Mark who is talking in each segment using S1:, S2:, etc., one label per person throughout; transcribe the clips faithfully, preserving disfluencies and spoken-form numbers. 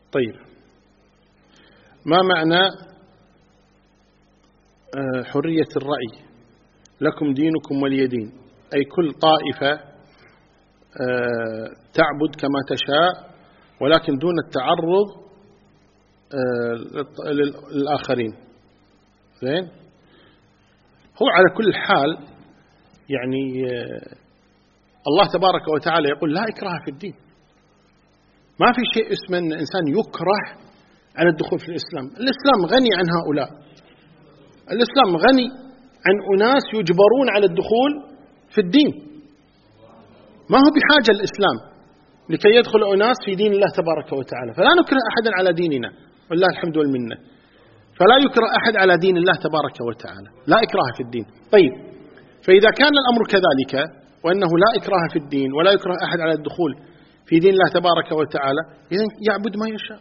S1: طيب، ما معنى حرية الرأي؟ لكم دينكم ولي دين، أي كل طائفة تعبد كما تشاء ولكن دون التعرض للآخرين. زين؟ هو على كل حال يعني الله تبارك وتعالى يقول لا إكراه في الدين. ما في شيء اسمه أن إنسان يكره على الدخول في الإسلام. الإسلام غني عن هؤلاء. الإسلام غني عن أناس يجبرون على الدخول في الدين. ما هو بحاجة الإسلام لكي يدخل أناس في دين الله تبارك وتعالى، فلا نكره أحدا على ديننا والله الحمد والمنة. فلا يكره أحد على دين الله تبارك وتعالى، لا إكراه في الدين. طيب، فإذا كان الأمر كذلك وأنه لا إكراه في الدين ولا يكره أحد على الدخول في دين الله تبارك وتعالى، إذن يعبد ما يشاء،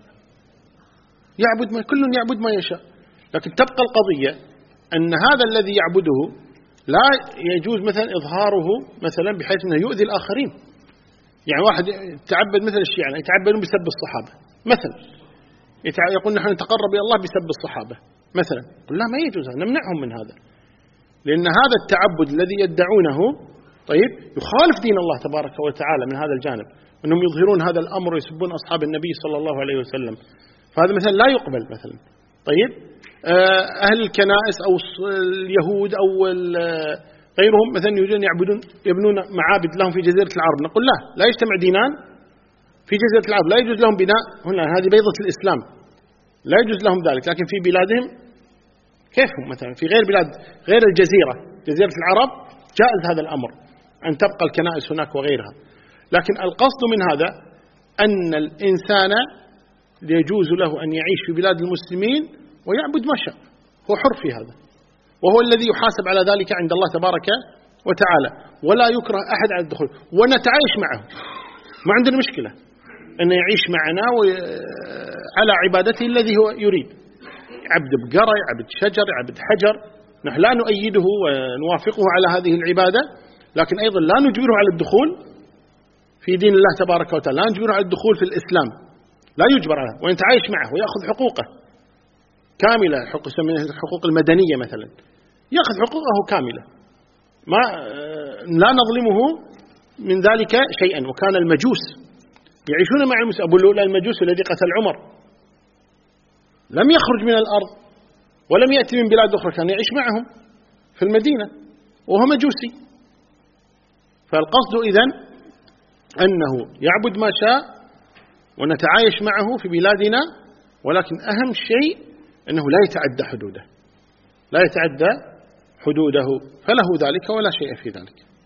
S1: يعبد ما كل يعبد ما يشاء. لكن تبقى القضية أن هذا الذي يعبده لا يجوز مثلا إظهاره مثلا بحيث أنه يؤذي الآخرين. يعني واحد يتعبد مثل الشيعة يتعبدون بسب الصحابة مثلا، يقول نحن نتقرب إلى الله بسب الصحابة مثلا، لا ما يجوز، نمنعهم من هذا، لأن هذا التعبد الذي يدعونه طيب يخالف دين الله تبارك وتعالى من هذا الجانب، أنهم يظهرون هذا الأمر ويسبون أصحاب النبي صلى الله عليه وسلم، فهذا مثلا لا يقبل مثلا. طيب، أهل الكنائس أو اليهود أو غيرهم مثلا يريدون يعبدون يبنون معابد لهم في جزيرة العرب، نقول لا لا يجتمع دينان في جزيرة العرب، لا يجوز لهم بناء هنا، هذه بيضة الإسلام لا يجوز لهم ذلك. لكن في بلادهم كيفهم مثلا في غير بلاد غير الجزيرة جزيرة العرب جائز هذا الأمر أن تبقى الكنائس هناك وغيرها. لكن القصد من هذا أن الإنسان يجوز له أن يعيش في بلاد المسلمين ويعبد ما شاء، هو حر في هذا، وهو الذي يحاسب على ذلك عند الله تبارك وتعالى، ولا يكره أحد على الدخول، ونتعايش معه، ما عندنا مشكلة أن يعيش معنا على عبادته الذي هو يريد، عبد بقرة، عبد شجر، عبد حجر، نحن لا نؤيده ونوافقه على هذه العبادة، لكن أيضا لا نجبره على الدخول في دين الله تبارك وتعالى، لا نجبره على الدخول في الإسلام، لا يجبر عليه، ونتعايش معه ويأخذ حقوقه كاملة، حقوق المدنية مثلا يأخذ حقوقه كاملة، ما لا نظلمه من ذلك شيئا. وكان المجوس يعيشون مع المسلمين، أبو لؤلؤ المجوس الذي قتل عمر لم يخرج من الأرض ولم يأتي من بلاد أخرى، كان يعيش معهم في المدينة وهو مجوسي. فالقصد إذن أنه يعبد ما شاء ونتعايش معه في بلادنا، ولكن أهم شيء أنه لا يتعدى حدوده، لا يتعدى حدوده، فله ذلك ولا شيء في ذلك.